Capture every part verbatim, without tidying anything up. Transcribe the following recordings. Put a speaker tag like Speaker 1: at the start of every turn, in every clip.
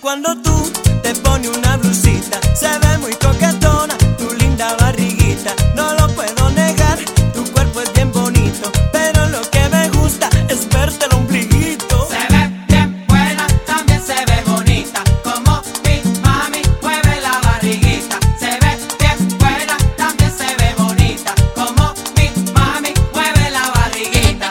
Speaker 1: cuando tú te pones una blusita, se ve muy coquetona tu linda barriguita. No lo puedo negar, tu cuerpo es bien bonito, pero lo que me gusta es verte el ombliguito.
Speaker 2: Se ve bien buena, también se ve bonita, como mi mami mueve la barriguita. Se ve bien buena, también se ve bonita, como mi mami mueve la barriguita.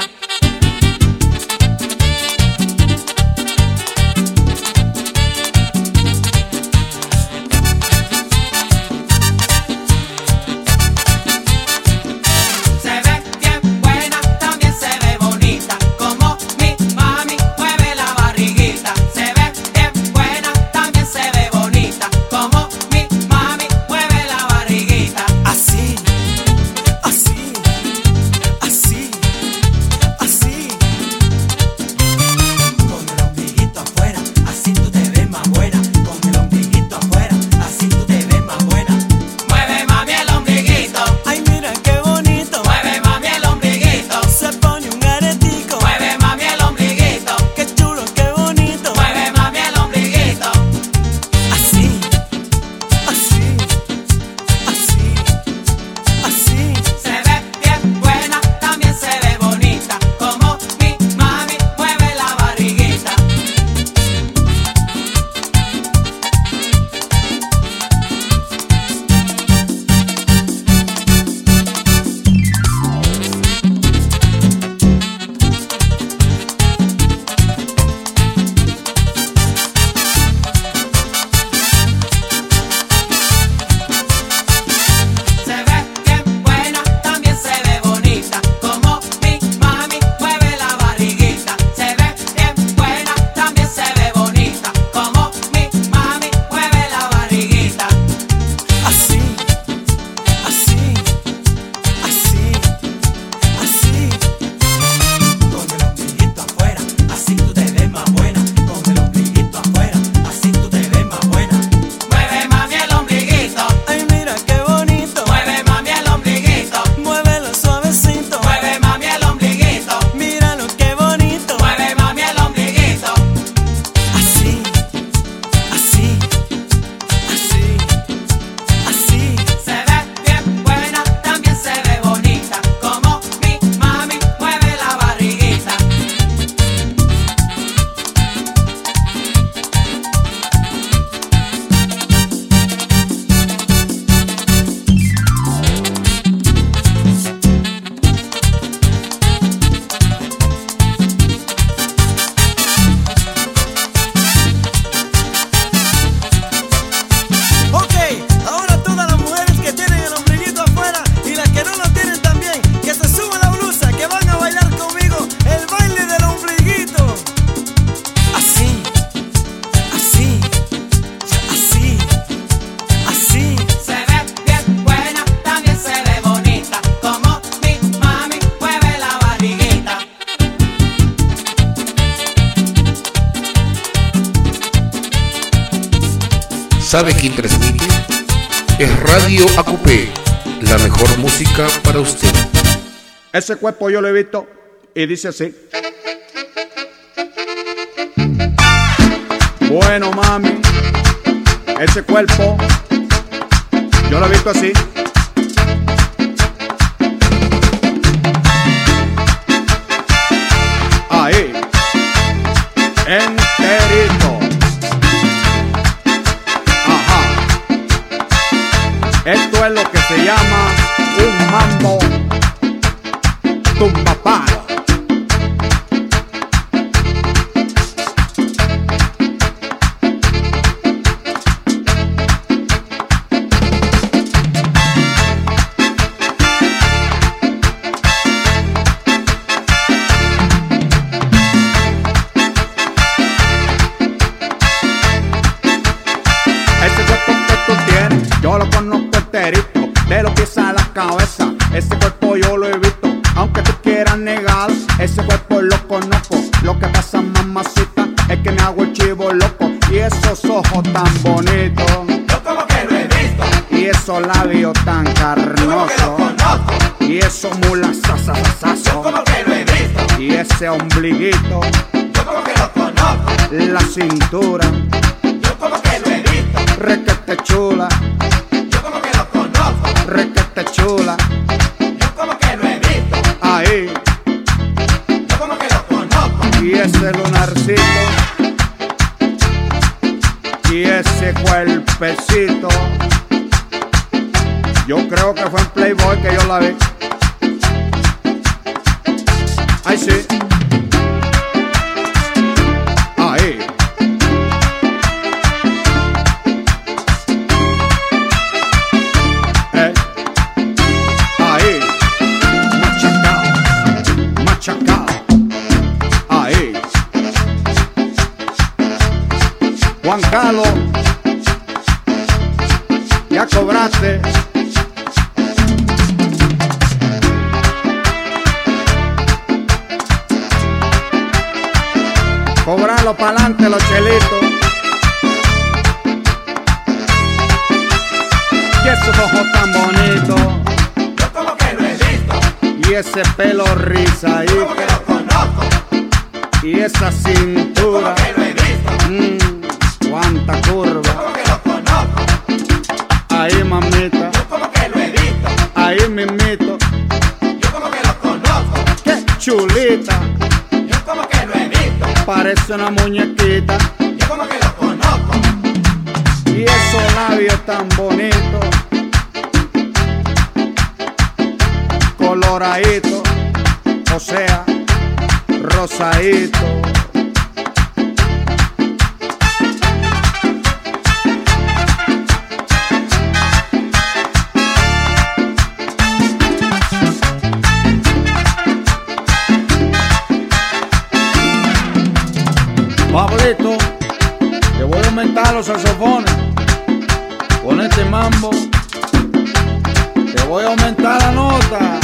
Speaker 3: ¿Sabe quién transmite? Es Radio A Q P, la mejor música para usted.
Speaker 4: Ese cuerpo yo lo he visto y dice así. Bueno, mami, ese cuerpo yo lo he visto así. Ahí, enterito. Esto es lo que se llama un mambo tumbaparo. Ese cuerpo que tú tienes, yo lo conozco enterito, de los pies a la cabeza. Ese cuerpo yo lo he visto, aunque tú quieras negar. Ese cuerpo lo conozco. Lo que pasa, mamacita, es que me hago el chivo loco. Y esos ojos tan bonitos,
Speaker 2: Yo como que lo he visto,
Speaker 4: y esos labios tan
Speaker 2: yo como que lo
Speaker 4: carnosos,
Speaker 2: conozco.
Speaker 4: y esos mulas
Speaker 2: Yo
Speaker 4: sasasasos,
Speaker 2: como que lo he visto,
Speaker 4: y ese ombliguito,
Speaker 2: yo como que lo conozco.
Speaker 4: la cintura,
Speaker 2: Yo
Speaker 4: requete chula,
Speaker 2: Yo como que lo conozco,
Speaker 4: requete chula,
Speaker 2: yo como que lo he visto,
Speaker 4: ahí,
Speaker 2: yo como que lo conozco.
Speaker 4: y ese lunarcito, y ese cuerpecito, yo creo que fue en Playboy que yo la vi. Ahí sí. Ahí. Eh. Ahí. Machacao. Machacao. Ahí. Juan Carlos, ya cobraste. Cobralo pa'lante los chelitos. Y esos ojos tan bonitos.
Speaker 2: Yo como que lo he visto,
Speaker 4: Y ese pelo
Speaker 2: yo como
Speaker 4: rizadito.
Speaker 2: que lo conozco,
Speaker 4: Y esa
Speaker 2: como
Speaker 4: cintura.
Speaker 2: que lo he visto,
Speaker 4: Mmm, cuánta
Speaker 2: yo
Speaker 4: curva.
Speaker 2: como que lo conozco,
Speaker 4: Ahí, mamita.
Speaker 2: yo como que lo he visto,
Speaker 4: Ahí mismito.
Speaker 2: yo como que lo conozco,
Speaker 4: Qué chulita.
Speaker 2: yo como que lo he visto,
Speaker 4: Parece una muñequita.
Speaker 2: yo como que lo conozco.
Speaker 4: Y esos labios tan bonitos. Coloradito. O sea, rosadito. Pablito, te voy a aumentar los saxofones con este mambo. Te voy a aumentar la nota.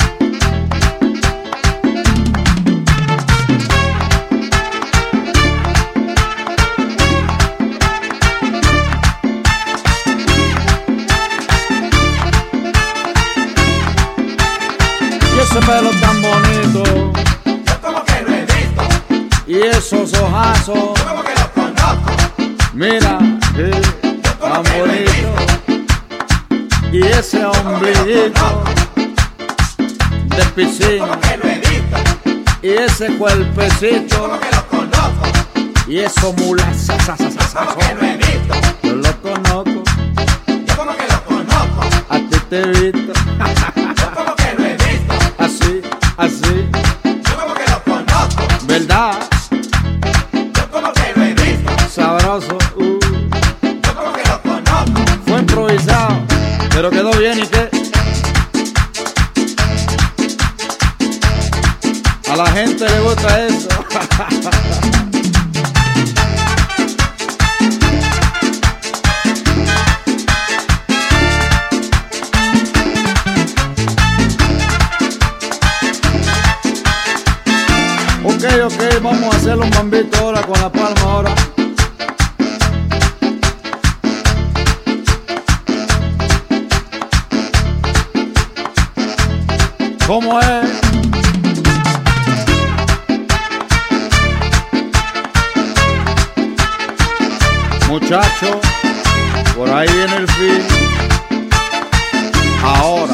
Speaker 4: Y ese pelo tan bonito.
Speaker 2: Yo como que lo he visto,
Speaker 4: Y esos ojazos.
Speaker 2: yo como que lo conozco,
Speaker 4: Mira, sí, tan bonito. Y ese ombliguito de piscina.
Speaker 2: como que lo he visto,
Speaker 4: Y ese cuerpecito.
Speaker 2: como que lo conozco,
Speaker 4: Y eso mulaza, sa, sa, sa, sa,
Speaker 2: como que lo he visto,
Speaker 4: yo lo conozco,
Speaker 2: yo como que lo conozco,
Speaker 4: a ti te he visto.
Speaker 2: yo como que lo he visto,
Speaker 4: Así, así,
Speaker 2: yo como que lo conozco,
Speaker 4: ¿verdad?
Speaker 2: yo como que lo he visto,
Speaker 4: Sabroso, uh,
Speaker 2: yo como que lo conozco.
Speaker 4: fue improvisado, pero quedó bien. ¿Y qué? A la gente le gusta eso. Ok, ok, vamos a hacer un bambito ahora con la palma ahora. ¿Cómo es? Muchacho, por ahí viene el fin. Ahora.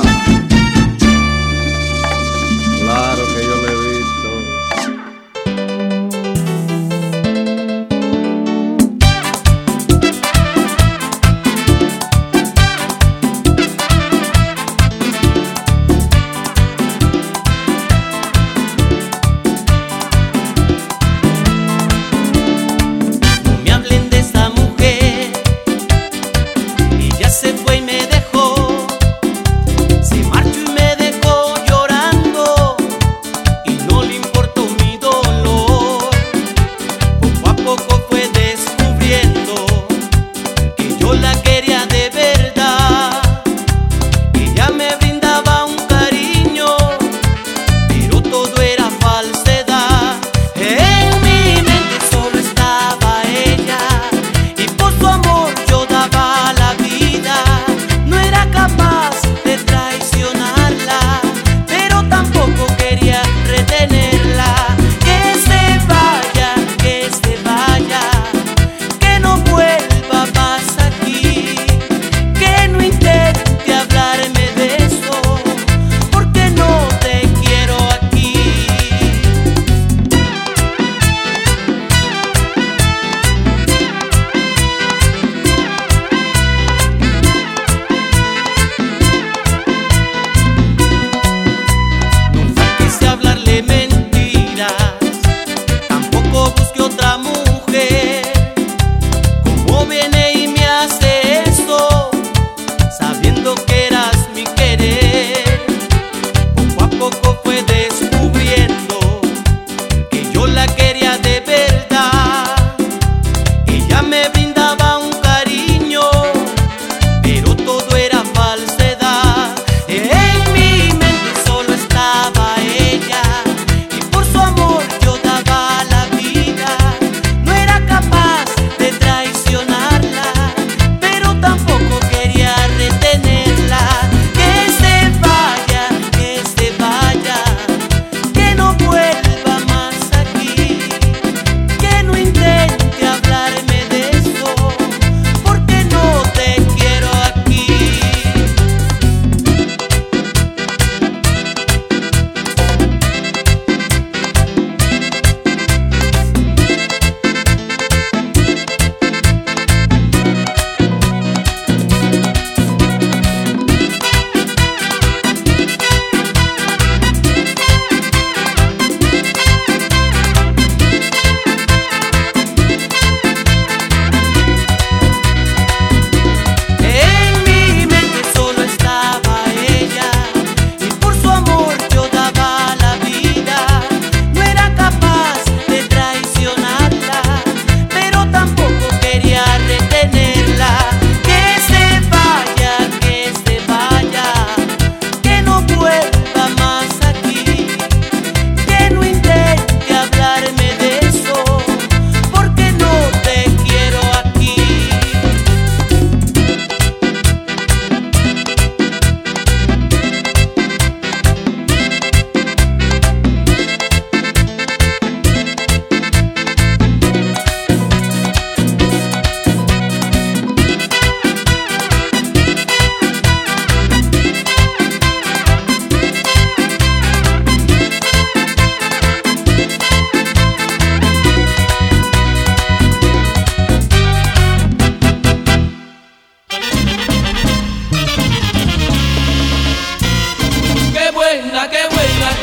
Speaker 4: Claro que yo le he visto.
Speaker 1: No me hablen de esa mujer, ella se fue y me dejó.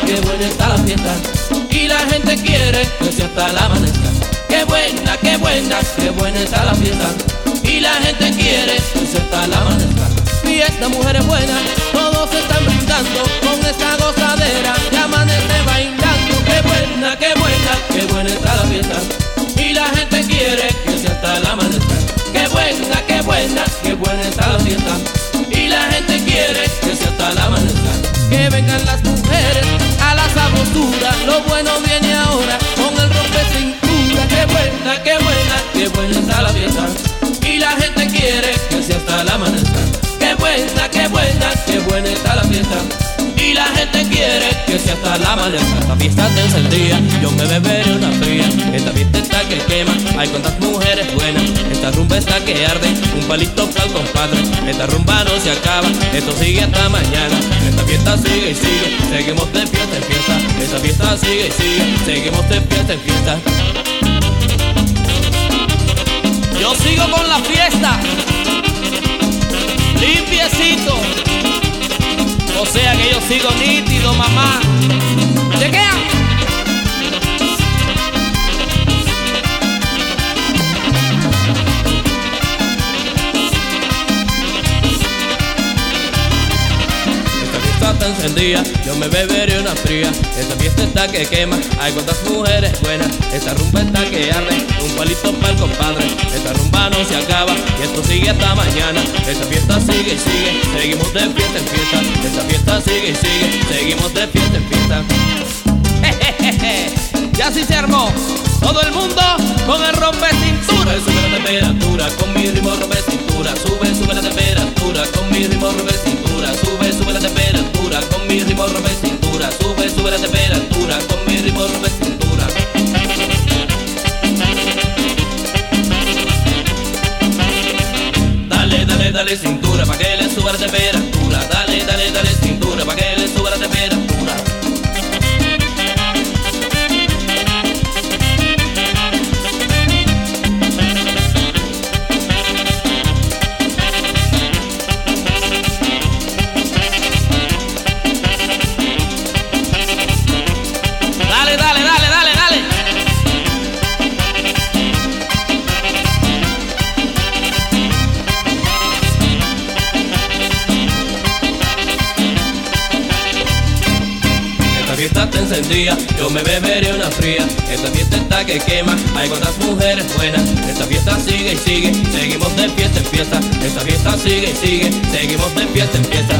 Speaker 5: qué buena está la fiesta. Y la gente quiere que sea hasta la amanezca. Qué buena, qué buena, qué buena está la fiesta. Y la gente quiere que sea hasta la amanezca. Fiesta, mujeres buenas, todos se están brindando con esta gozadera y amanece bailando. Qué buena, qué buena, qué buena está la fiesta. Y la gente quiere que sea hasta la amanezca. Qué buena, qué buena, qué buena está la fiesta. Y la gente quiere que sea hasta la amanezca. Que vengan las mujeres a la sabrosura. Lo bueno viene ahora con el rompe cintura. Qué buena, qué buena, qué buena está la fiesta. Y la gente quiere que sea hasta la amanezca. Qué buena, qué buena, qué buena está la fiesta. Y la gente quiere que sea hasta la amanezca. Esta fiesta te encendía, yo me beberé una fría. Esta fiesta está que quema, hay cuantas mujeres buenas. Esta rumba está que arde, un palito pa'l compadre. Esta rumba no se acaba, esto sigue hasta mañana. Esta fiesta sigue y sigue, seguimos de fiesta en fiesta. Esta fiesta sigue y sigue, seguimos de fiesta en fiesta. Yo sigo con la fiesta, limpiecito. O sea que yo sigo nítido, mamá. ¡Chequea! Esta fiesta está encendida, yo me beberé una fría. Esta fiesta está que quema, hay cuantas mujeres buenas. Esta rumba está que arde, un palito pa'l compadre. Esta rumba no se acaba y esto sigue hasta mañana. Esta fiesta sigue y sigue, seguimos de fiesta en fiesta. Esta fiesta sigue y sigue, seguimos de fiesta en fiesta. Jejeje, ya sí se armó, todo el mundo con el rompe cintura. Sube, sube la temperatura, con mi ritmo rompe cintura. Sube, sube la temperatura, con mi ritmo rompe cintura. Sube, sube la temperatura, con mi ritmo rompe cintura. Sube, sube la temperatura, con mi ritmo rompe cintura. Dale, dale, dale cintura, pa' que le suba la temperatura. Dale, dale, dale cintura, pa' que le suba la temperatura. Dale, dale, dale, dale, dale. Esta fiesta está encendida, yo me beberé una fría. Esta fiesta está que quema, hay cuantas mujeres buenas. Esta fiesta sigue y sigue, seguimos de fiesta en fiesta. Esta fiesta sigue y sigue, seguimos de fiesta en fiesta.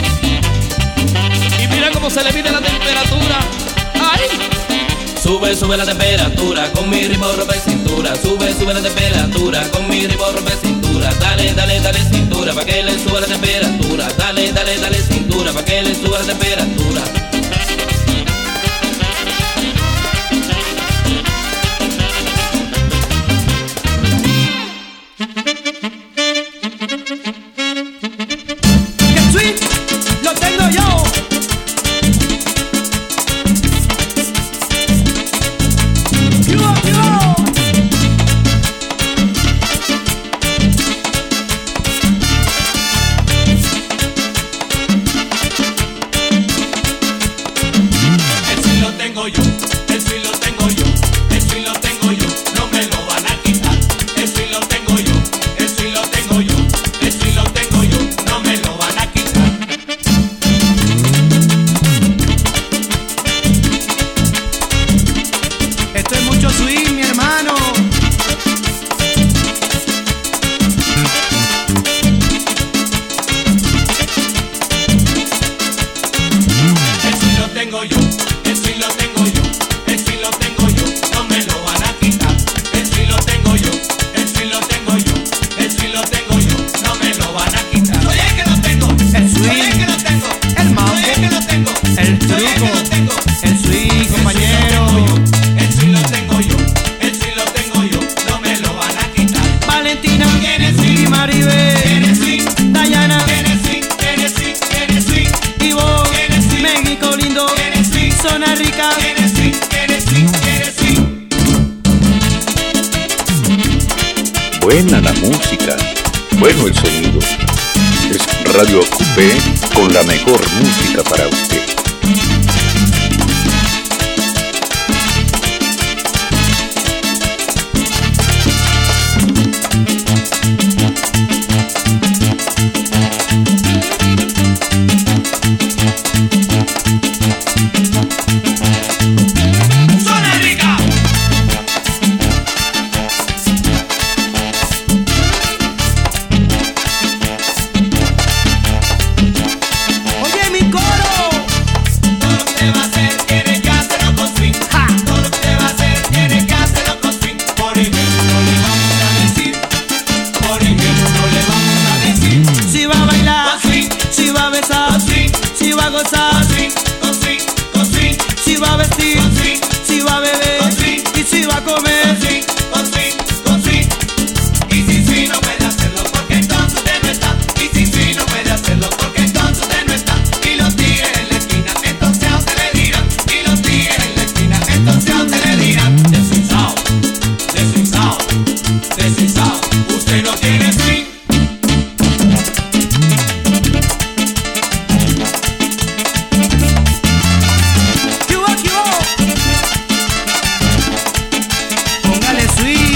Speaker 5: Y mira cómo se le mide la temperatura. ¡Ay! Sube, sube la temperatura, con mi ritmo rompe cintura. Sube, sube la temperatura, con mi ritmo rompe cintura. Dale, dale, dale cintura, pa' que le suba la temperatura. Dale, dale, dale cintura, pa' que le suba la temperatura.
Speaker 1: ¡Qué sweet! ¡Lo tengo yo! ¡Yo, yo!
Speaker 2: El swing lo tengo yo, el swing lo tengo yo, el swing lo tengo yo, no me lo van a quitar. El swing lo tengo yo, el swing lo tengo yo, el swing lo tengo yo, no me lo van a quitar.
Speaker 1: Esto es mucho swing, mi hermano.
Speaker 2: El swing lo tengo yo, el swing lo tengo yo, el swing lo tengo yo, no me lo van a quitar. El swing lo tengo yo, el swing lo tengo yo, el swing lo tengo yo, no me lo van a quitar. Oye que lo tengo,
Speaker 1: El swing,
Speaker 2: oye que lo tengo,
Speaker 1: el mambo,
Speaker 2: oye que lo tengo,
Speaker 1: el
Speaker 2: oye que
Speaker 1: truco,
Speaker 2: lo tengo.
Speaker 1: el swing, compañero.
Speaker 2: El swing lo tengo yo, el swing lo tengo yo, no me lo van a quitar.
Speaker 1: Valentina
Speaker 2: Tiene swing,
Speaker 1: y Maribel,
Speaker 2: tiene swing,
Speaker 1: Dayana
Speaker 2: tiene swing, tiene swing, tiene swing,
Speaker 1: y vos,
Speaker 2: tiene swing,
Speaker 1: México lindo,
Speaker 2: tiene swing,
Speaker 1: zona rica.
Speaker 2: tiene swing, tiene swing, tiene swing.
Speaker 6: Buena la música, bueno el sonido. Es Radio Acupé con la mejor música para usted.
Speaker 2: Zona rica.
Speaker 1: Oye mi coro,
Speaker 2: Todo lo que usted va a hacer tiene que hacerlo con swing. Todo lo que usted va a hacer tiene que hacerlo con swing. Por ejemplo le vamos a decir, por ejemplo le vamos a decir,
Speaker 1: si va a bailar,
Speaker 2: con swing,
Speaker 1: si va a besar,
Speaker 2: con swing,
Speaker 1: si va a
Speaker 2: con
Speaker 1: gozar,
Speaker 2: swing, con swing, con swing,
Speaker 1: si va a vestir,
Speaker 2: con swing,
Speaker 1: si va a beber
Speaker 2: con swing,
Speaker 1: y si va a
Speaker 2: con
Speaker 1: comer.
Speaker 2: swing, con swing, con swing. Y si sí no puede hacerlo porque entonces usted no está. Y si sí no puede hacerlo porque entonces usted no está. Y los tigres en la esquina entonces a usted le dirán. Y los tigres en la esquina entonces a usted le dirán. Desuizao, desuizao, desuizao. Usted no tiene swing.
Speaker 1: ¿Qué hubo, qué hubo? Póngale swing.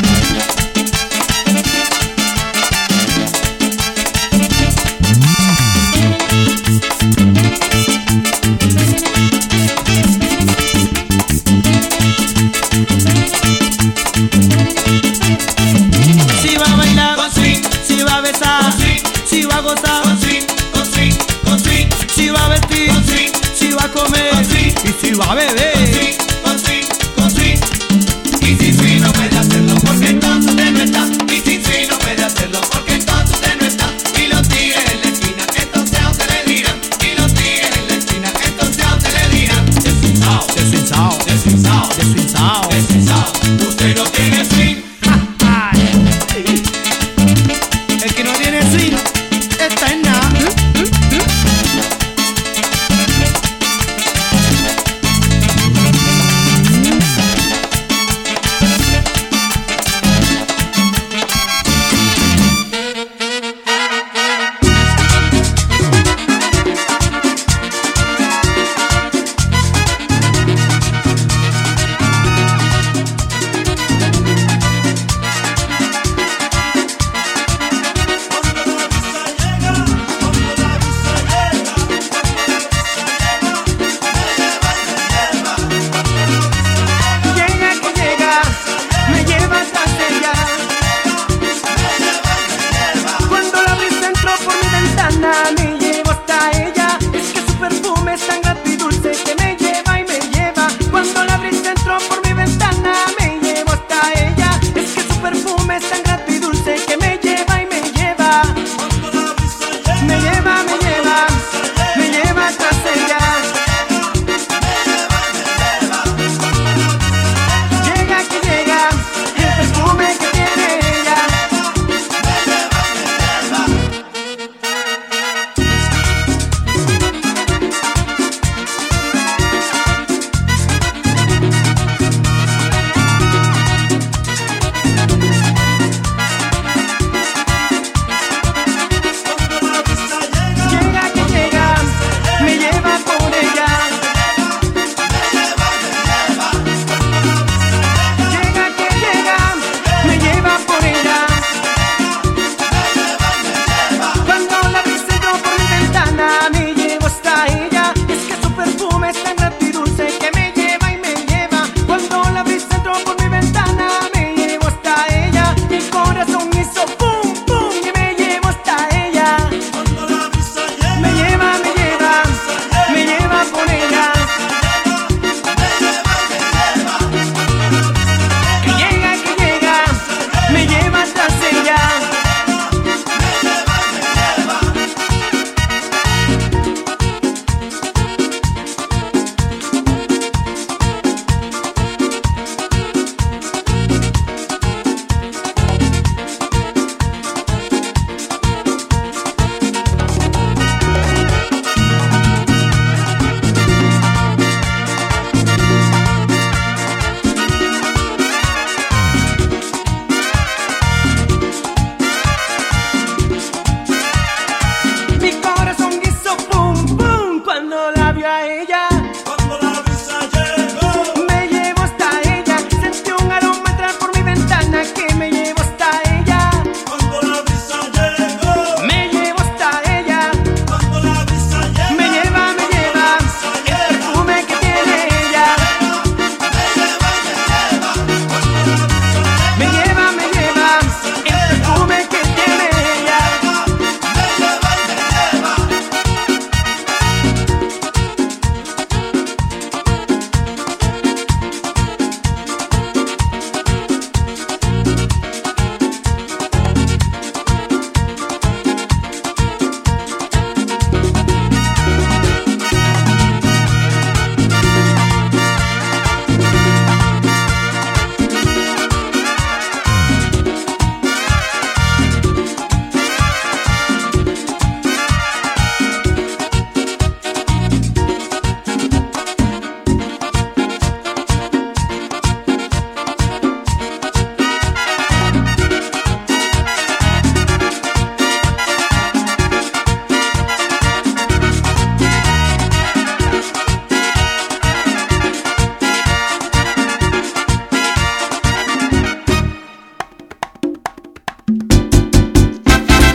Speaker 1: Si va a bailar,
Speaker 2: Con swing,
Speaker 1: si va a besar,
Speaker 2: con swing,
Speaker 1: si va a gozar,
Speaker 2: con swing, con swing, con swing,
Speaker 1: si va a vestir,
Speaker 2: con swing,
Speaker 1: si va a comer
Speaker 2: con swing.
Speaker 1: y si va a
Speaker 2: Con
Speaker 1: beber.
Speaker 2: swing, con swing, con swing. Y si sí no puede hacerlo porque entonces usted no está. Y si sí no puede hacerlo porque entonces usted no está. Y los tigres en la esquina entonces a usted le dirán. Y los tigres en la esquina entonces a usted le dirán. Desuizao,
Speaker 1: Desuizao,
Speaker 2: desuizao,
Speaker 1: desuizao.
Speaker 2: desuizao. Usted no tiene swing.
Speaker 1: El que no tiene swing está en nada.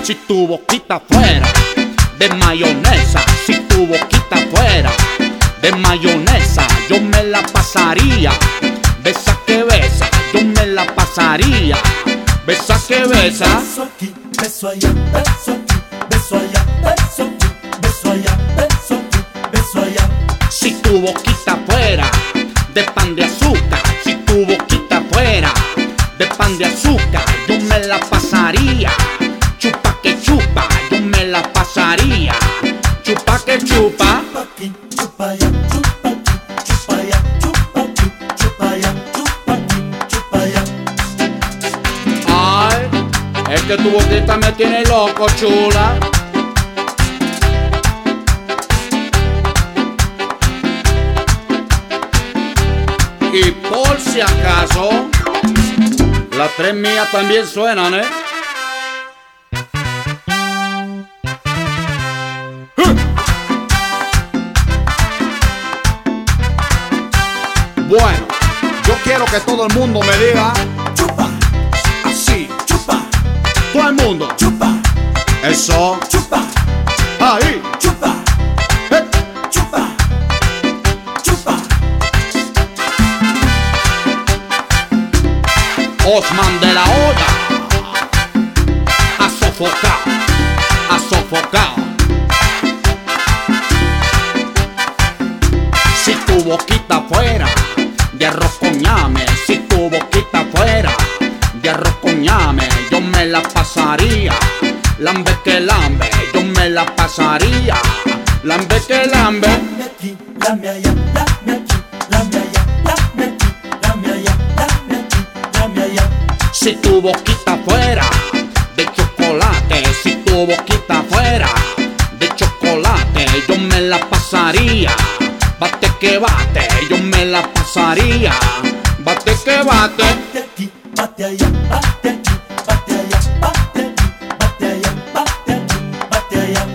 Speaker 4: si tu boquita fuera de mayonesa, si tu boquita fuera de mayonesa, yo me la pasaría. Besa que besa, yo me la pasaría. Besa que besa.
Speaker 1: Beso aquí, beso allá, beso aquí, beso allá, beso aquí, beso allá, beso aquí, beso allá.
Speaker 4: Si tu boquita fuera de pan de azúcar, si tu boquita fuera de pan de azúcar, yo me la pasaría. Chupa que chupa, yo me la pasaría. Chupa que chupa.
Speaker 1: Chupa aquí, chupa allá, chupa aquí, chupa allá, chupa aquí, chupa allá, chupa aquí, chupa allá.
Speaker 4: Ay, es que tu boquita me tiene loco, chula. Y por si acaso, las tres mías también suenan, ¿eh? Bueno, yo quiero que todo el mundo me diga
Speaker 1: Chupa,
Speaker 4: así.
Speaker 1: chupa,
Speaker 4: Todo el mundo.
Speaker 1: chupa,
Speaker 4: Eso.
Speaker 1: chupa,
Speaker 4: Ahí.
Speaker 1: chupa,
Speaker 4: Eh.
Speaker 1: chupa, chupa.
Speaker 4: Osman de la olla. A sofocar. A sofocar. Si tu boquita fuera de arroz con ñame, si tu boquita fuera de arroz con ñame, yo me la pasaría. Lambe que lambe, yo me la pasaría. Lambe que lambe.
Speaker 1: Lame aquí, lame allá, lame aquí, lame allá, lame aquí, lame allá, lame aquí, lame allá.
Speaker 4: Si tu boquita fuera de chocolate, si tu boquita fuera de chocolate, yo me la pasaría. Bate que bate, yo me la pasaría. Bate que bate.
Speaker 1: Bate aquí, bate allá, bate aquí, bate allá, bate aquí, bate allá, bate aquí, bate allá.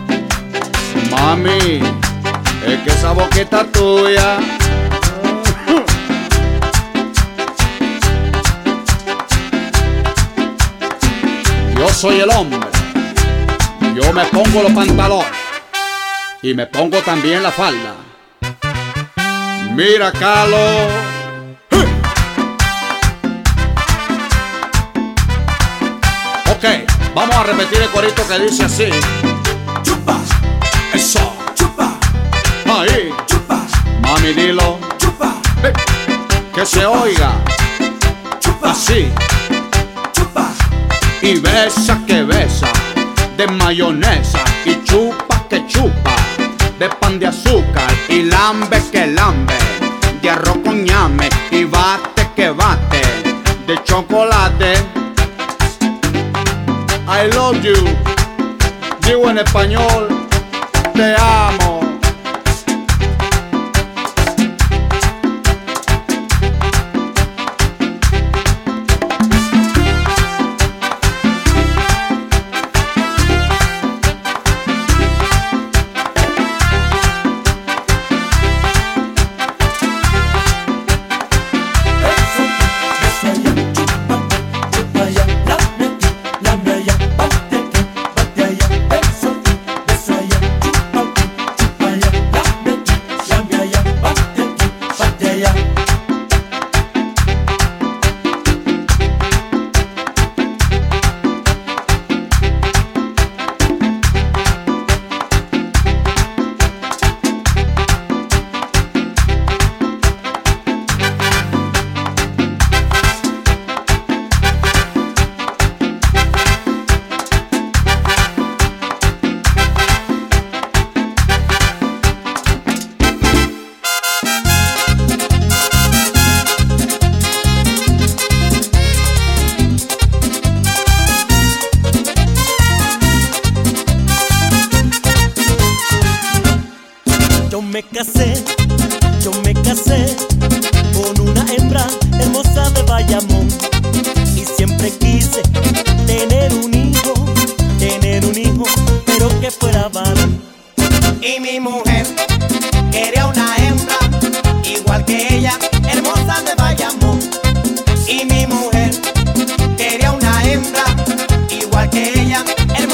Speaker 4: Mami, es que esa boquita tuya. Yo soy el hombre. Yo me pongo los pantalones y me pongo también la falda. Mira, Carlos. Ok, vamos a repetir el corito que dice así.
Speaker 1: Chupa,
Speaker 4: Eso.
Speaker 1: chupa,
Speaker 4: Ahí.
Speaker 1: chupa,
Speaker 4: Mami, dilo.
Speaker 1: chupa,
Speaker 4: Eh, Que se oiga.
Speaker 1: chupa,
Speaker 4: Así.
Speaker 1: chupa.
Speaker 4: Y besa que besa de mayonesa, y chupa que chupa de pan de azúcar, y lambe que lambe de arroz con ñame, y bate que bate de chocolate. I love you. Digo en español, te amo.
Speaker 1: Beso aquí, beso allá, chupa aquí, chupa allá, lame aquí, lame allá, bate aquí, bate allá. Beso aquí, beso allá, chupa aquí, chupa allá, lame aquí, lame allá, bate aquí, bate allá. Yo me casé, yo me casé con una hembra hermosa de Bayamón, y siempre quise tener un hijo, tener un hijo, pero que fuera varón.
Speaker 2: Y mi mujer quería una hembra igual que ella, hermosa de Bayamón. Y mi mujer quería una hembra igual que ella, hermosa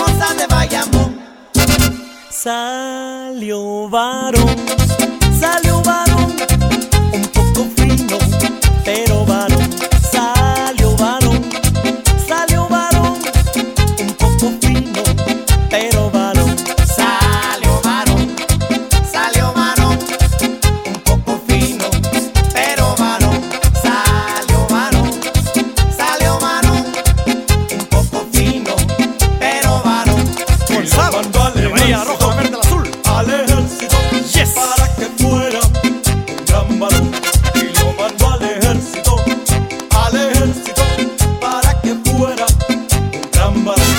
Speaker 1: Salió varón, salió varón, un poco fino, pero varón. Salió varón, salió varón, un poco fino, pero varón.
Speaker 2: Salió varón, salió varón, un poco fino, pero varón. Salió varón, salió varón, un poco fino, pero varón.
Speaker 1: Gonzalo, le venía rojo, verde, azul al ejército, yes, para que fuera un gran varón. Y lo mandó al ejército, al ejército, para que fuera un gran varón.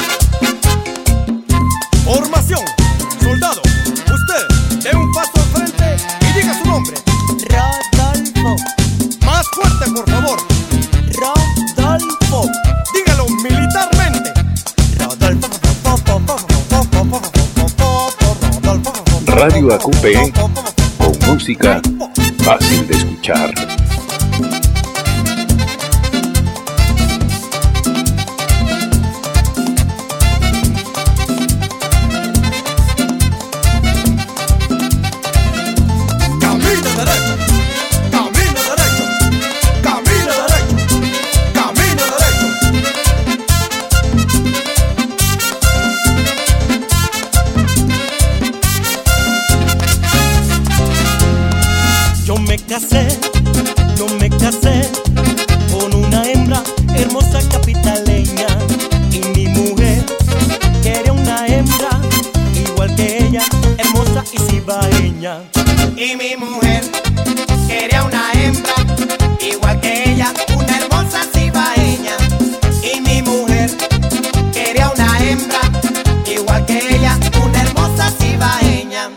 Speaker 1: Formación, soldado, usted dé un paso al frente y diga su nombre. Rodolfo. Más fuerte, por favor. Rodolfo. Dígalo militarmente. Rodolfo.
Speaker 6: Radio A Q P, con música fácil de escuchar.
Speaker 1: Camina derecho, camina derecho, camina derecho, camina derecho. Yo me casé, yo me casé con una hembra hermosa capitaleña. Y mi mujer quería una hembra igual que ella, hermosa y cibaeña.
Speaker 2: Y mi mujer quería una hembra igual que ella, una hermosa cibaeña. Y mi mujer quería una hembra igual que ella, una hermosa cibaeña.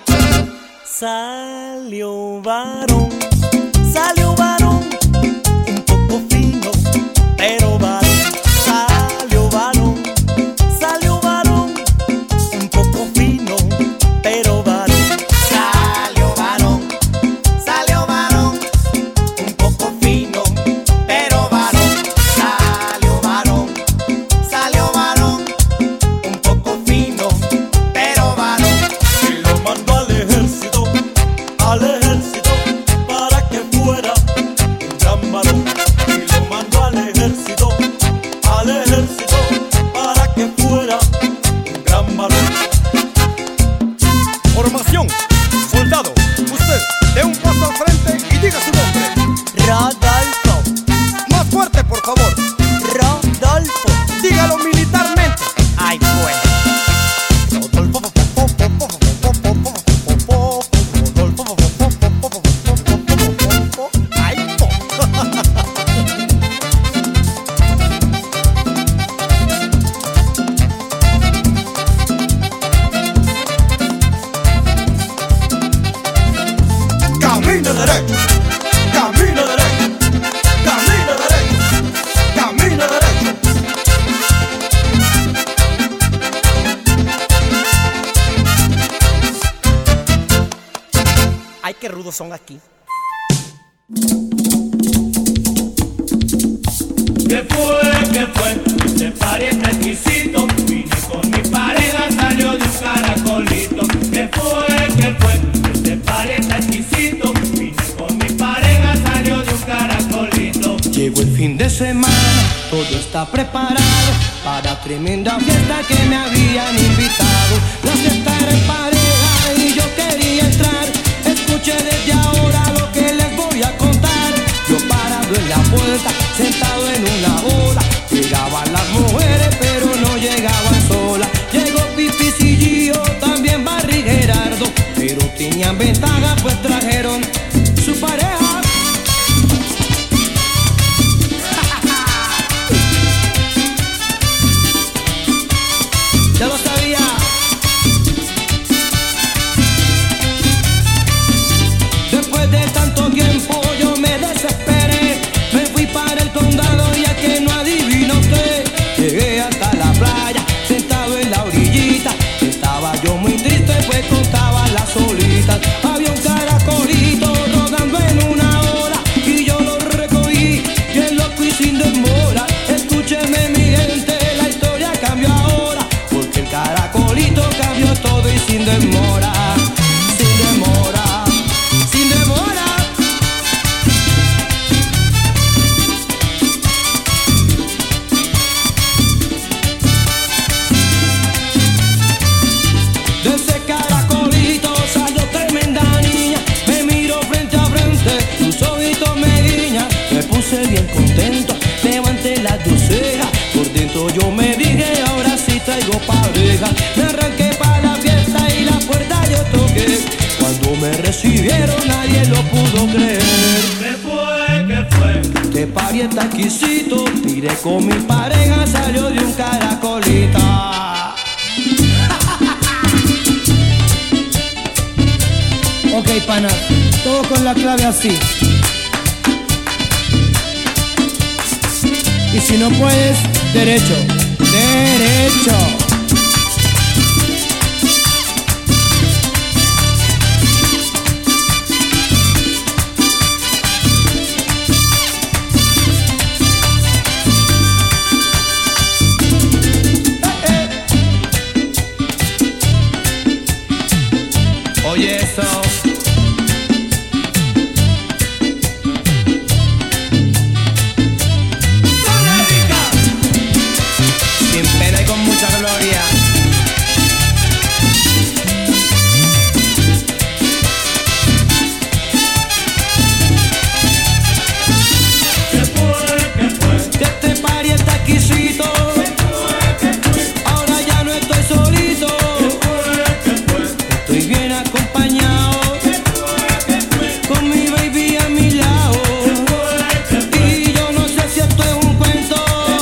Speaker 1: Salió varón, salió varón, un poco fino, pero varón. Salió varón, salió varón, un poco fino, pero varón.
Speaker 2: Salió varón, salió varón, un poco fino, pero varón. Salió varón, salió varón, un poco fino, pero varón.
Speaker 1: Y lo mandó al ejército, al ejército, para que fuera un gran varón. Y lo mandó al ejército, al ejército, para que fuera un gran varón. Formación, soldado, usted dé un paso al frente y diga su nombre.
Speaker 2: Rodolfo,
Speaker 1: Más fuerte, por favor.
Speaker 2: Rodolfo.
Speaker 1: Dígalo militarmente.
Speaker 2: Ay, pues.
Speaker 1: Ay, po. Camina derecho, camina derecho, camina derecho, camina derecho. Ay, qué rudos son aquí.
Speaker 5: ¿Qué fue? ¿Qué fue? Este party está exquisito. Vine con mi pareja, salió de un caracolito. ¿Qué fue? ¿Qué fue? Este party está exquisito. Vine con mi pareja, salió de un caracolito.
Speaker 7: Llegó el fin de semana, todo está preparado para tremenda fiesta que me habían invitado. La fiesta era en pareja y yo quería entrar. Escuche desde ahora lo que les voy a contar. Yo parado en la puerta, sentado en una ola. Llegaban las mujeres pero no llegaban solas. Llegó Pipis y Gio, también Barry y Gerardo, pero tenían ventaja pues trajeron su pareja. Ya lo sabía. Después de tanto tiempo yo me desesperé. Me fui para el condado ya que está exquisito. Miré con mi pareja, salió de un caracolita. Ok, pana, todo con la clave así. Y si no puedes, derecho, derecho. Oye eso. Sin pena y con mucha gloria.
Speaker 8: ¿Qué fue? ¿Qué fue?
Speaker 7: Que este party está exquisito. Ahora ya no estoy solito. Estoy bien acompañado, con mi baby a mi lado. Y yo no sé si esto es un cuento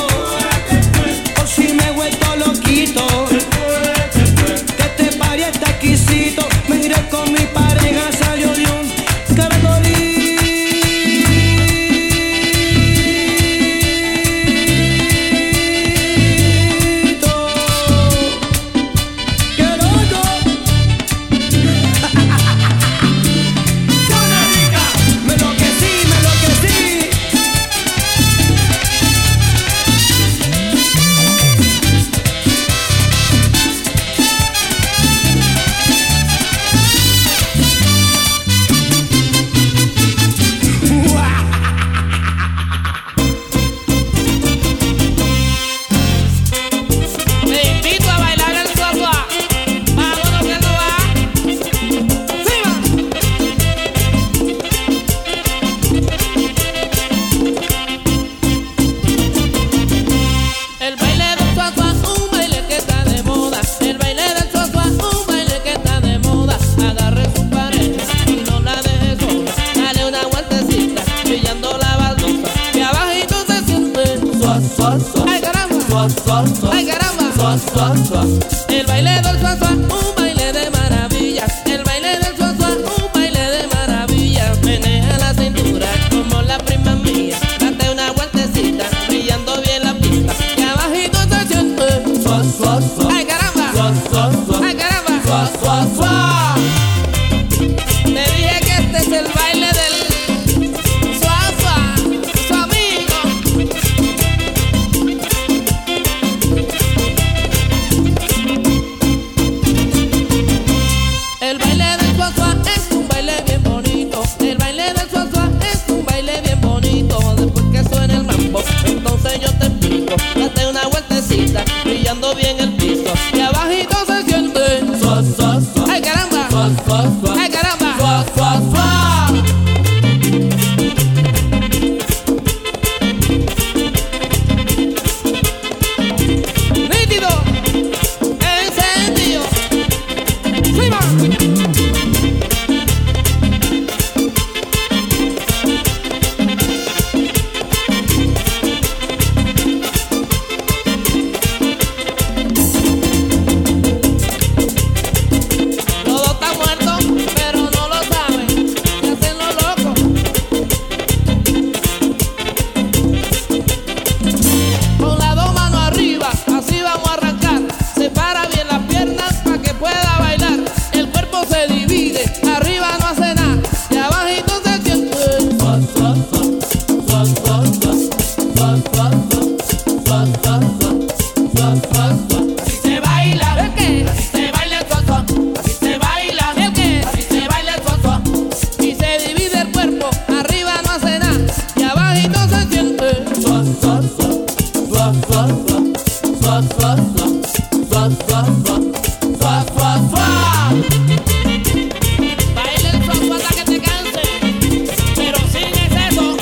Speaker 7: o si me he vuelto loquito. Que este party está exquisito. Miré con mi pareja, salió de un caracolito. ¡Qué loco! Me enloquecí, me enloquecí.
Speaker 5: Te invito a bailar el suazua. Vámonos que no va. ¡Viva! El baile del suazua, un baile que está de moda. El baile del suazua, un baile que está de moda. Agarre su pareja y no la deje sola. Dale una vueltecita, brillando la baldosa. Que abajito se siente suaz, suaz, suaz. ¡Ay, caramba! Suaz, suaz, suaz. ¡Ay, caramba! Suaz, suaz, suaz. El baile del suazua, un baile de maravilla. El baile del suazua, un baile de maravilla. Menea la cintura como la prima mía. Date una vueltecita, brillando bien la pista. Que abajito se siente suaz, suaz, suaz. ¡Ay, caramba! Suaz, suaz, suaz. ¡Ay, caramba! Suaz, suaz, suaz. Te dije que este es el baile del suazua, su amigo. El baile del suazua es un baile bien bonito. El baile del suazua es un baile bien bonito. Después que suene el mambo, entonces yo te explico. Date una vueltecita, brillando bien el piso. Y abajito se siente suaz, suaz, suaz. ¡Ay, caramba! Suaz, suaz, suaz. ¡Ay, caramba! Suaz, suaz, suaz. Nítido, encendido. ¡Viva! Todo está muerto, pero no lo saben. Se hacen los locos. Con las dos manos arriba, así vamos a arrancar. Separa bien las piernas para que pueda bailar. El cuerpo se divide, arriba no hace nada. Y abajito se siente suaz, suaz, suaz, suaz, suaz, suaz, suaz, suaz, suaz, suaz, suaz, suaz, suaz. Así se baila. ¿El qué? Así se baila el suazua. Así se baila. ¿El qué? Así se baila el suazua. Y se divide el cuerpo, arriba no hace nada. Y abajito se siente suaz, suaz, suaz, suaz, suaz, suaz, suaz, suaz, suaz, suaz, suaz, suaz, suaz. Baila el suazua hasta que te canse, pero sin exceso.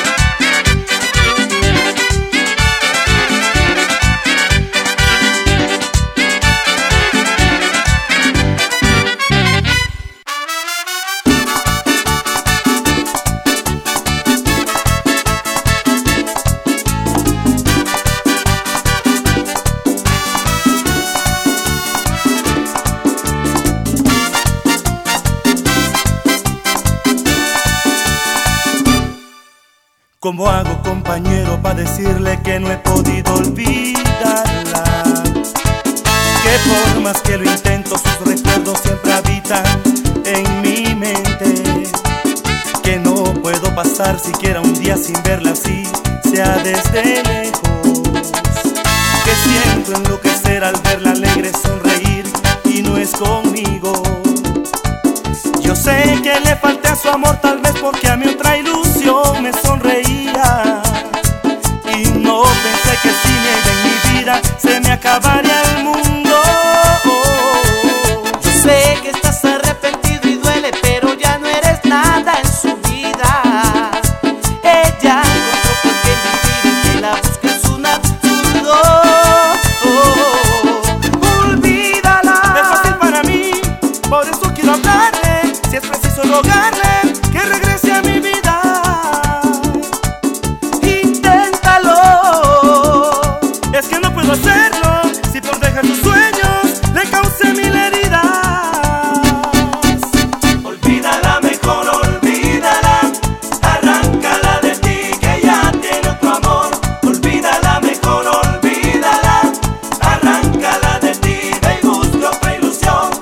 Speaker 1: ¿Cómo hago, compañero, para decirle que no he podido olvidarla? Que por más que lo intento, sus recuerdos siempre habitan en mi mente. Que no puedo pasar siquiera un día sin verla así, sea desde lejos. Que siento enloquecer al verla alegre sonreír y no es conmigo. Yo sé que le falté a su amor, tal vez porque a mi otra ilusión me sonreía. Y no pensé que sin ella en mi vida se me acabaría el mundo. Yo sé que estás arrepentido y duele, pero ya no eres nada en su vida. Ella encontró por qué vivir y que la busque en su absurdo. Olvídala. Es fácil para mí, por eso quiero hablarle. Si es preciso rogarle que regrese a mi vida. Inténtalo. Es que no puedo hacerlo si por dejar tus sueños le causé mil heridas. Olvídala, mejor olvídala. Arráncala de ti que ya tiene otro amor. Olvídala, mejor olvídala. Arráncala de ti, ve y busca otra ilusión.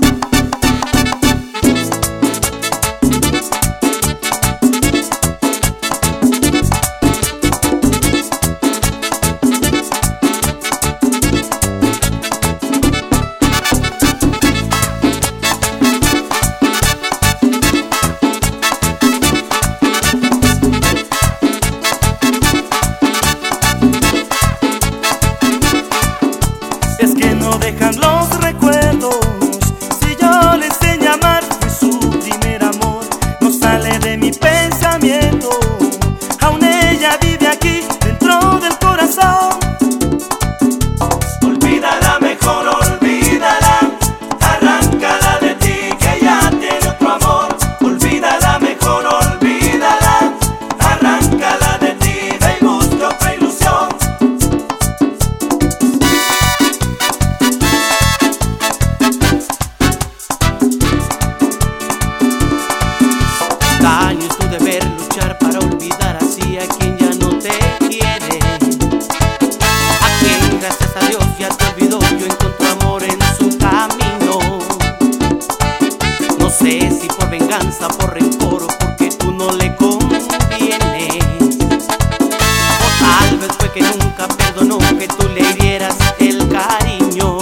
Speaker 1: Es que no dejan los recuerdos. Si yo le enseño a amar, fue su primer amor. No sale de mi pensamiento. Aún ella vive aquí dentro del corazón. Olvídala, mejor olvídala. Arráncala de ti que ya tiene otro amor. Olvídala, mejor olvídala. Arráncala de ti, ve y busca otra ilusión. Daño es tu deber luchar para olvidar así a quien ya no te quiere. A quien gracias a Dios ya te olvidó, yo encontré amor en su camino. No sé si por venganza, por rencor o porque tú no le convienes. O tal vez fue que nunca perdonó que tú le hirieras el cariño.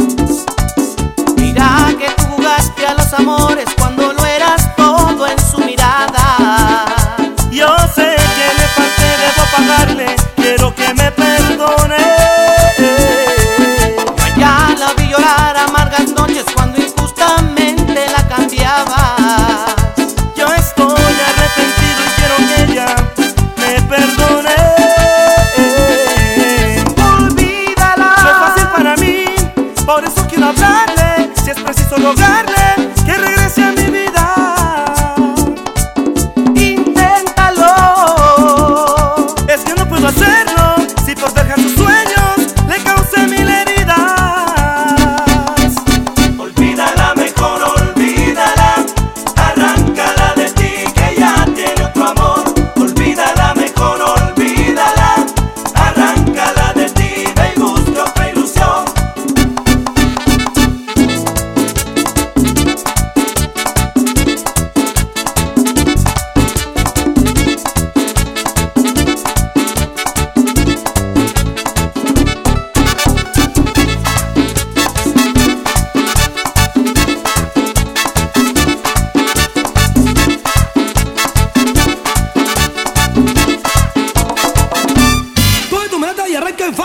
Speaker 1: Mira que tú jugaste a los amores cuando no eras todo en su mirada. Yo sé que le falté, debo pagarle, quiero que me perdone. Yo ya la vi llorar amargas noches cuando injustamente la cambiabas. Yo estoy arrepentido y quiero que ella me perdone. Olvídala. No es fácil para mí, por eso quiero hablarle. Si es preciso rogarle que regrese a mi vida. Inténtalo. Es que no puedo hacerlo si por dejar tus sueños le causé mil heridas. Olvídala, mejor olvídala. Arráncala de ti que ya tiene otro amor. Olvídala, mejor olvídala. Arráncala de ti, ve y busca otra ilusión.
Speaker 7: Coge tu melata y arranca en fa.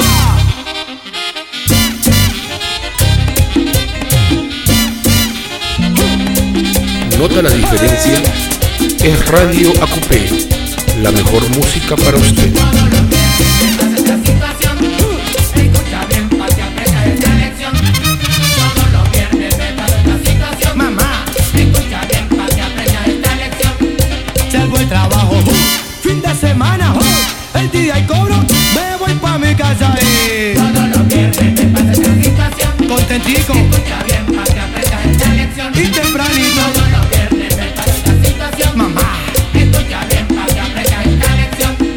Speaker 3: ¿Nota la diferencia? Es Radio A Q P, la mejor música para usted.
Speaker 2: Esta situación, escucha bien pa' que aprenda esta lección. Todos los viernes me pasa esta situación. Mamá, escucha bien pa' que aprenda esta lección.
Speaker 7: Salgo el trabajo, uh, fin de semana, uh, el día y cobro, me voy pa' mi casa y
Speaker 2: Todos los viernes me pasa esta situación.
Speaker 7: contentico
Speaker 2: Escucha bien pa' que aprenda esta lección.
Speaker 7: y tempranito.
Speaker 2: Todos los viernes me pasa esta situación.
Speaker 7: Mamá,
Speaker 2: Escucha bien pa' que aprenda esta lección.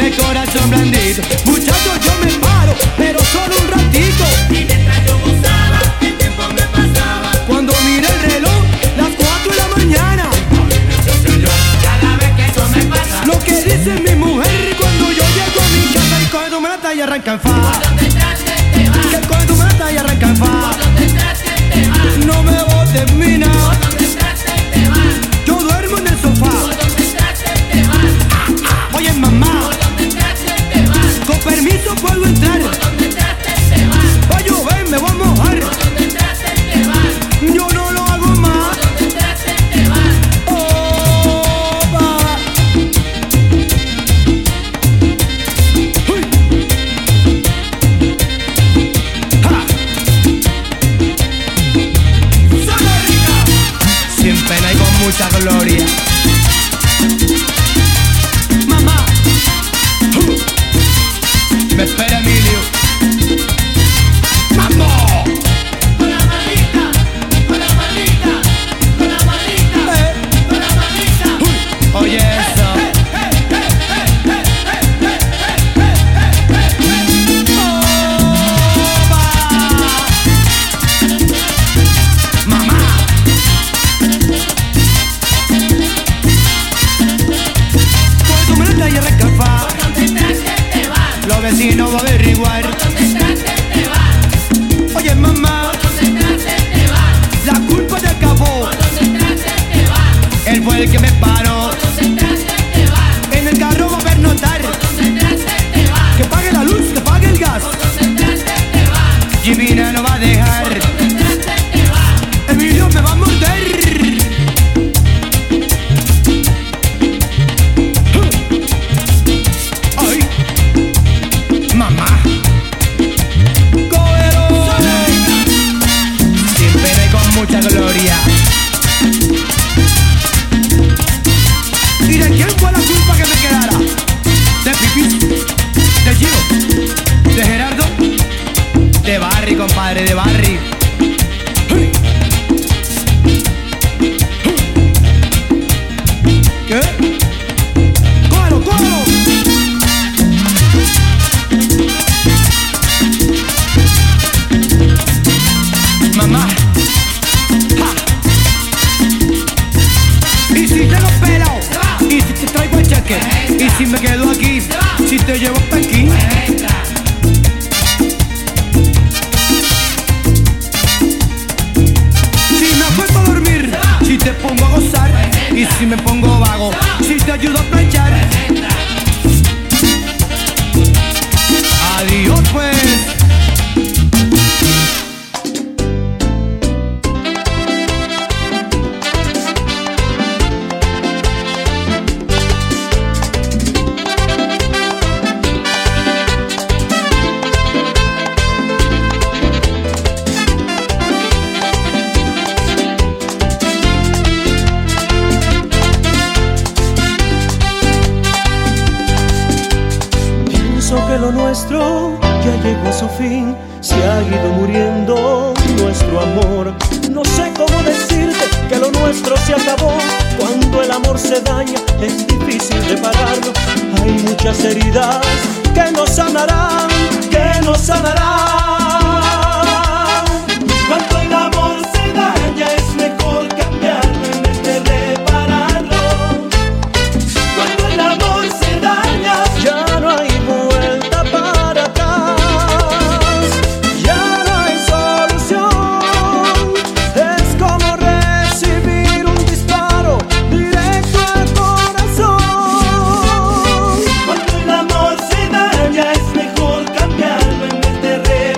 Speaker 7: el corazón blandito. Muchachos, yo me paro, pero solo un ratito.
Speaker 8: Y mientras yo gozaba, el tiempo me pasaba.
Speaker 7: Cuando mire el reloj, las cuatro de la mañana.
Speaker 2: Cada vez que eso me pasa,
Speaker 7: Lo que dice mi mujer cuando yo llego a mi casa, y coge tu mata y arranca en fa.
Speaker 2: ¿dónde entraste te vas?
Speaker 7: Que coge tu mata y arranca en fa.
Speaker 2: ¿Dónde entraste te vas?
Speaker 7: No me botes mina,
Speaker 2: ¿Dónde entraste te vas?
Speaker 7: yo duermo en el sofá.
Speaker 2: ¿Dónde entraste te vas?
Speaker 7: Oye mamá,
Speaker 2: ¿Dónde entraste te vas?
Speaker 7: con permiso puedo entrar.
Speaker 2: ¿Dónde entraste te vas?
Speaker 7: Va a llover, me voy a mojar.
Speaker 2: ¿Dónde entraste te vas?
Speaker 7: Yo no lo hago más.
Speaker 2: ¿Dónde entraste te vas?
Speaker 7: Oh, va. Uy. Ja. Sin pena y con mucha gloria. Mamá, uh. me espera Emilio. ¡Mambo!
Speaker 2: Con la manita, con la manita, con la manita,
Speaker 7: Eh.
Speaker 2: con la manita.
Speaker 7: Uy. Oye eso. Oh, va. Mamá. Con tu maleta y arranca el fa.
Speaker 2: ¿Dónde entraste te vas?
Speaker 7: Los vecinos van a averiguar.
Speaker 2: ¿Dónde entraste te vas?
Speaker 7: Oye mamá,
Speaker 2: ¿Dónde entraste te vas?
Speaker 7: la culpa ya acabó.
Speaker 2: ¿Dónde entraste te vas?
Speaker 7: Él fue el que me paró.
Speaker 2: ¿Dónde entraste te vas?
Speaker 7: En el carro va a ver notar.
Speaker 2: ¿Dónde entraste te vas?
Speaker 7: Que pague la luz, que pague el gas.
Speaker 2: ¿Dónde entraste te vas?
Speaker 7: Givina no va a dejar.
Speaker 2: ¿Dónde entraste te vas?
Speaker 7: Emilio me va a morder. Ay, mamá. Cógelo. Sin pena y con mucha gloria. ¿Y de quién fue la culpa que me quedara? ¿De Pipí? ¿De Gio? ¿De Gerardo? De Barry, compadre, de Barry. ¡Hey! ¿Qué? ¡Cógelo, cógelo! Mamá. ¡Ja! Y si llego pelado, y si te traigo el cheque, y si me quedo aquí, si te llevo hasta aquí. Si me acuesto a dormir, si te pongo a gozar, y si me pongo vago, si te ayudo a planchar. Adiós pues.
Speaker 1: Pienso que lo nuestro ya llegó a su fin, se ha ido muriendo nuestro amor. No sé cómo decirte que lo nuestro se acabó. Cuando el amor se daña es difícil repararlo. Hay muchas heridas que no sanarán, que no sanarán. Cuando el amor se daña es mejor cambiarlo en vez de repararlo. Cuando el amor se daña ya no hay vuelta para atrás, ya no hay solución. Es como recibir un disparo directo al corazón. Cuando el amor se daña es mejor cambiarlo en vez de repararlo.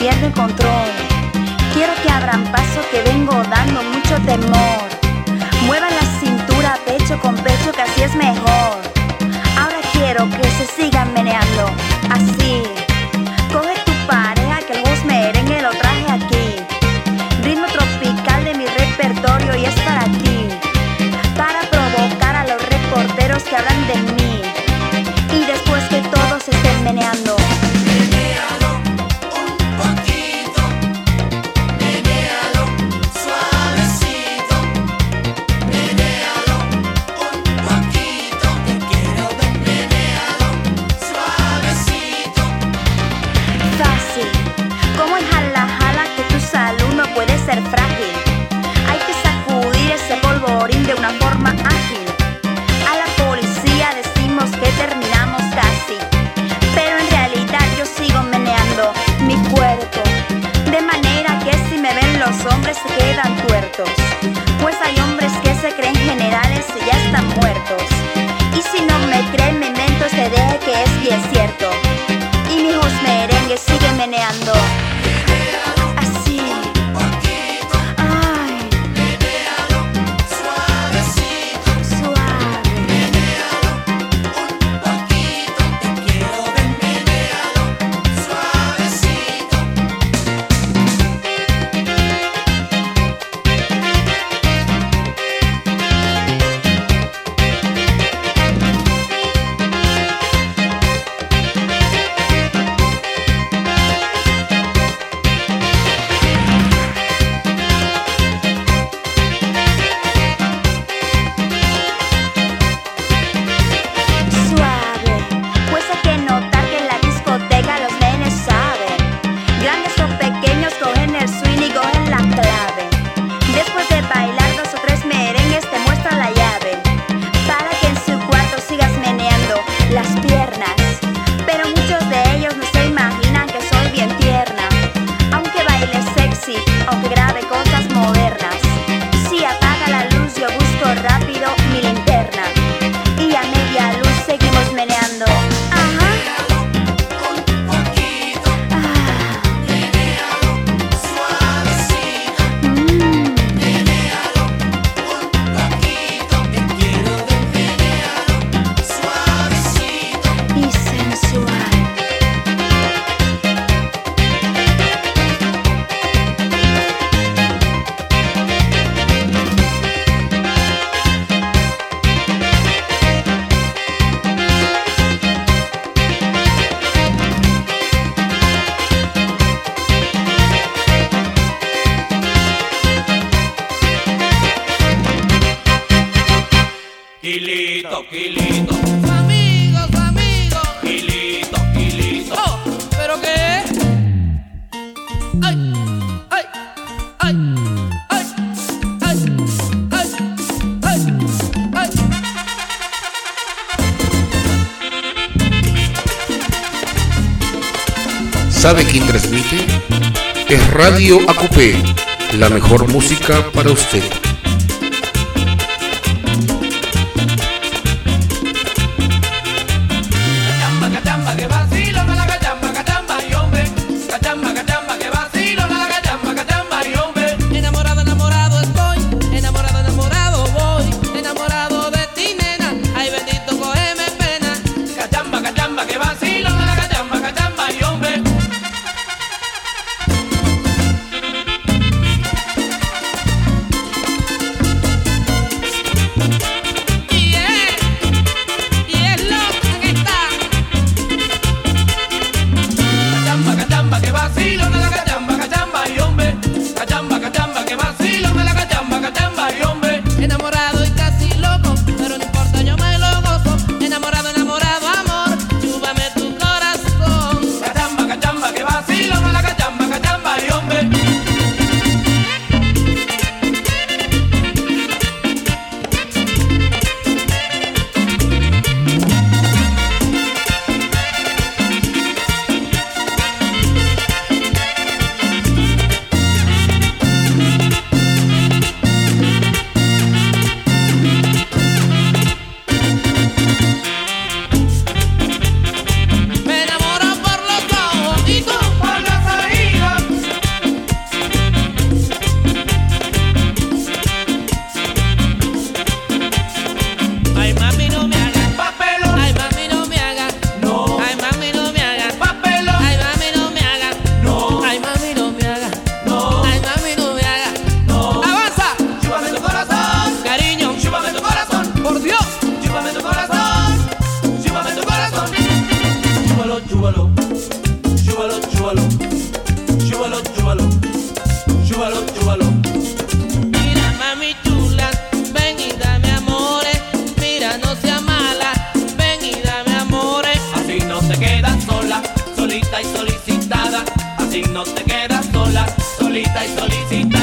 Speaker 9: pierde el control. Quiero que abran paso, que vengo dando mucho temor. Muevan la cintura, pecho con pecho, que así es mejor. Ahora quiero que se sigan meneando, así. Coge tu pareja, que el voz merengue lo traje aquí. Ritmo tropical de mi repertorio y es para ti. Para provocar a los reporteros que hablan de mí. Y después que todos estén meneando. Ser frágil, hay que sacudir ese polvorín de una forma ágil. A la policía decimos que terminamos casi, pero en realidad yo sigo meneando mi cuerpo, de manera que si me ven los hombres se quedan tuertos, pues hay hombres que se creen generales y ya están muertos. Y si no me creen me invento este deje que es bien cierto. Y mi hijos merengue sigue meneando.
Speaker 5: Quilito, Quilito. Amigos, amigos. Quilito, Quilito. Oh, ¿pero qué? Ay, ay, ay, ay, ay, ay, ay, ay.
Speaker 3: ¿Sabe quién transmite? Es Radio A Q P, la mejor música para usted.
Speaker 5: así no te quedas sola, solita y solicita.